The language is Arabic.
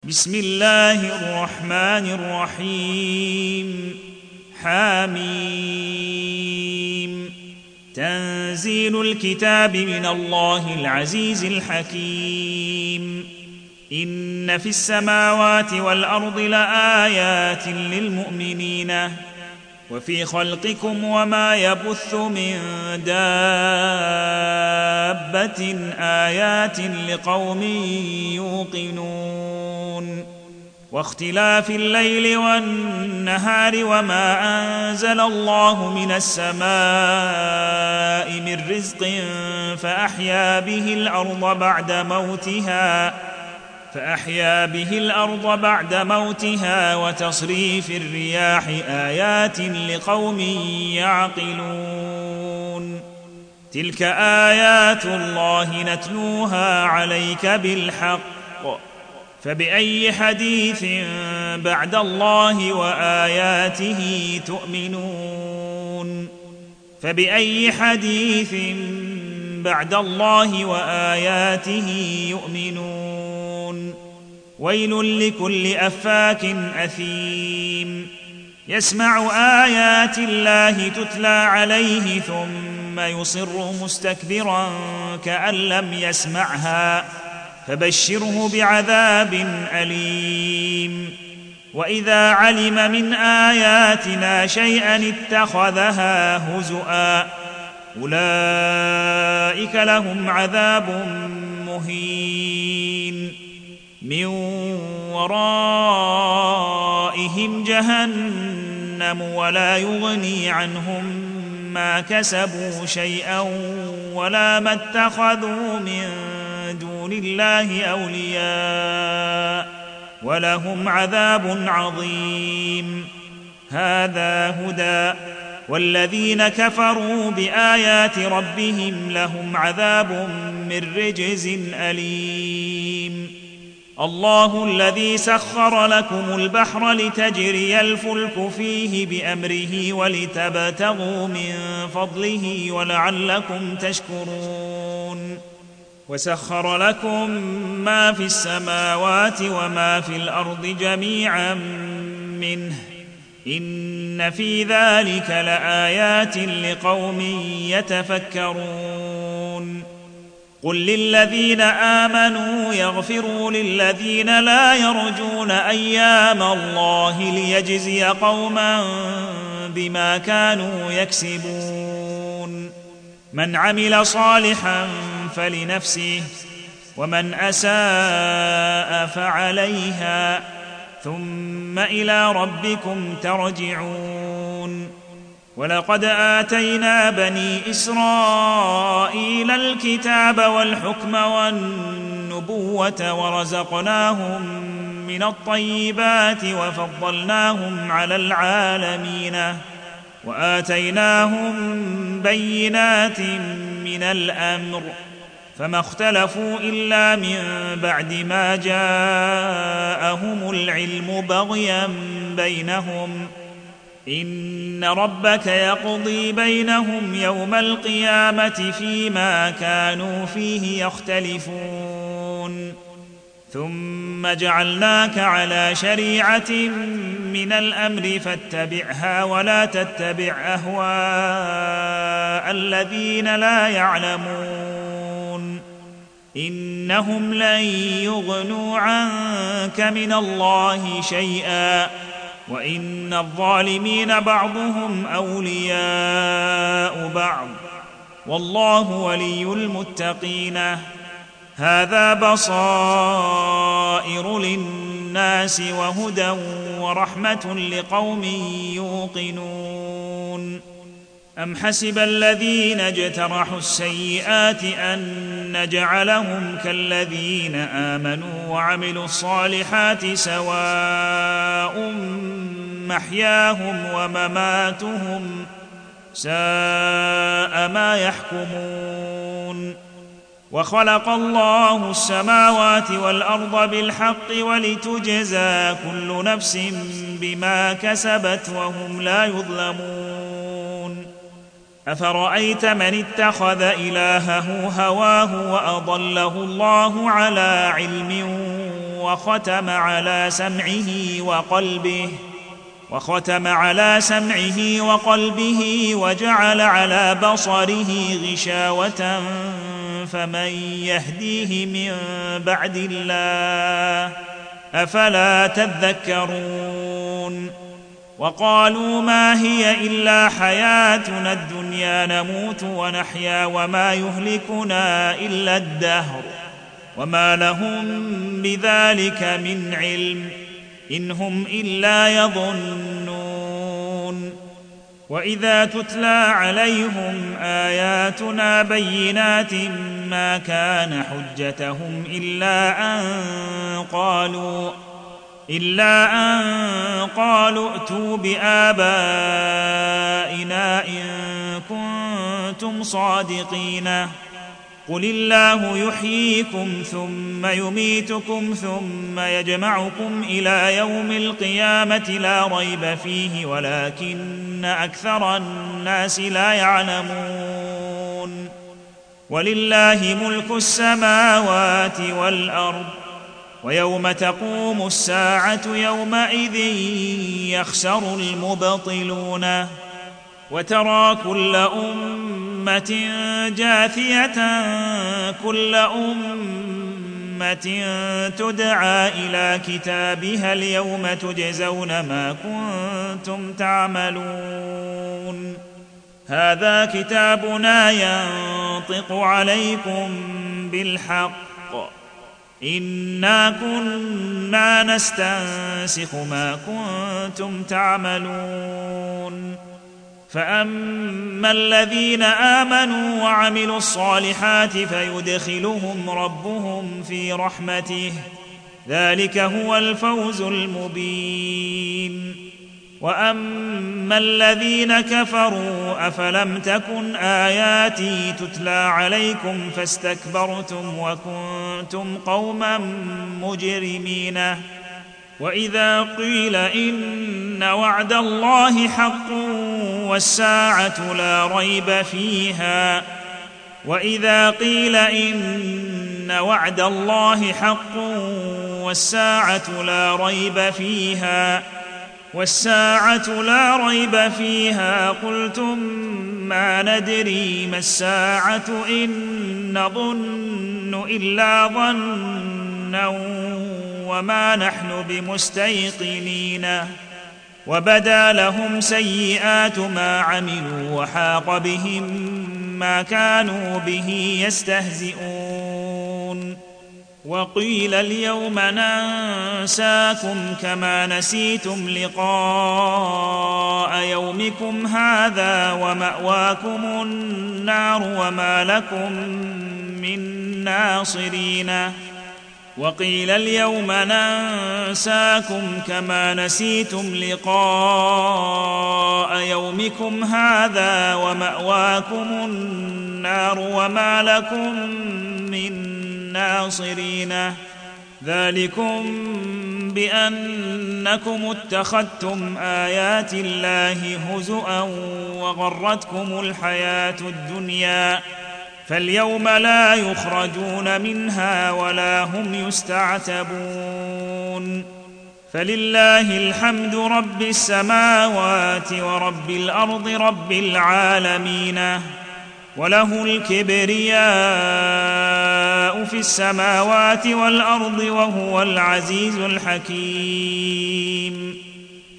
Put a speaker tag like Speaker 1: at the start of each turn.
Speaker 1: بسم الله الرحمن الرحيم حميم تنزيل الكتاب من الله العزيز الحكيم إن في السماوات والأرض لآيات للمؤمنين وفي خلقكم وما يبث من دابة آيات لقوم يوقنون واختلاف الليل والنهار وما أنزل الله من السماء من رزق فأحيا به الأرض بعد موتها وتصريف الرياح آيات لقوم يعقلون تلك آيات الله نتلوها عليك بالحق فبأي حديث بعد الله وآياته تؤمنون ويل لكل أفاك أثيم يسمع آيات الله تتلى عليه ثم يصر مستكبرا كأن لم يسمعها فبشره بعذاب أليم وإذا علم من آياتنا شيئا اتخذها هزؤا أولئك لهم عذاب مهين من ورائهم جهنم ولا يغني عنهم ما كسبوا شيئا ولا ما اتخذوا من دون الله أولياء ولهم عذاب عظيم هذا هدى والذين كفروا بآيات ربهم لهم عذاب من رجز أليم الله الذي سخر لكم البحر لتجري الفلك فيه بأمره ولتبتغوا من فضله ولعلكم تشكرون وسخر لكم ما في السماوات وما في الأرض جميعا منه إن في ذلك لآيات لقوم يتفكرون قل للذين آمنوا يغفروا للذين لا يرجون أيام الله ليجزي قوما بما كانوا يكسبون من عمل صالحا فلنفسه ومن أساء فعليها ثم إلى ربكم ترجعون ولقد آتينا بني إسرائيل الكتاب والحكم والنبوة ورزقناهم من الطيبات وفضلناهم على العالمين وآتيناهم بينات من الأمر فما اختلفوا إلا من بعد ما جاءهم العلم بغيا بينهم إن ربك يقضي بينهم يوم القيامة فيما كانوا فيه يختلفون ثم جعلناك على شريعة من الأمر فاتبعها ولا تتبع أهواء الذين لا يعلمون إنهم لن يغنوا عنك من الله شيئا وإن الظالمين بعضهم أولياء بعض والله ولي المتقين هذا بصائر للناس وهدى ورحمة لقوم يوقنون أم حسب الذين اجترحوا السيئات أن نجعلهم كالذين آمنوا وعملوا الصالحات سواء محياهم ومماتهم ساء ما يحكمون وخلق الله السماوات والأرض بالحق ولتجزى كل نفس بما كسبت وهم لا يظلمون أفرأيت من اتخذ إلهه هواه وأضله الله على علم وختم على سمعه وقلبه وجعل على بصره غشاوة فمن يهديه من بعد الله أفلا تذكرون وقالوا ما هي إلا حياتنا الدنيا نموت ونحيا وما يهلكنا إلا الدهر وما لهم بذلك من علم إن هم إلا يظنون وإذا تتلى عليهم آياتنا بينات ما كان حجتهم إلا أن قالوا ائتوا بآبائنا إن كنتم صادقين قل الله يحييكم ثم يميتكم ثم يجمعكم إلى يوم القيامة لا ريب فيه ولكن أكثر الناس لا يعلمون ولله ملك السماوات والأرض ويوم تقوم الساعة يومئذ يخسر المبطلون وترى كل أمة جاثية كل أمة تدعى إلى كتابها اليوم تجزون ما كنتم تعملون هذا كتابنا ينطق عليكم بالحق إنا كنا نستنسخ ما كنتم تعملون فأما الذين آمنوا وعملوا الصالحات فيدخلهم ربهم في رحمته ذلك هو الفوز المبين وأما الذين كفروا أفلم تكن آياتي تتلى عليكم فاستكبرتم وكنتم قوما مجرمين وإذا قيل إن وعد الله حق والساعة لا ريب فيها وإذا قيل إن وعد الله حق والساعة لا ريب فيها قلتم ما ندري ما الساعة إن نظن إلا ظنا وما نحن بمستيقنين وبدا لهم سيئات ما عملوا وحاق بهم ما كانوا به يستهزئون وقيل اليوم ننساكم كما نسيتم لقاء يومكم هذا ومأواكم النار وما لكم من ناصرين وقيل اليوم ننساكم كما نسيتم لقاء يومكم هذا ومأواكم النار وما لكم من ناصرين ذلكم بأنكم اتخذتم آيات الله هزؤا وغرتكم الحياة الدنيا فاليوم لا يخرجون منها ولا هم يستعتبون فلله الحمد رب السماوات ورب الأرض رب العالمين وله الكبرياء في السماوات والأرض وهو العزيز الحكيم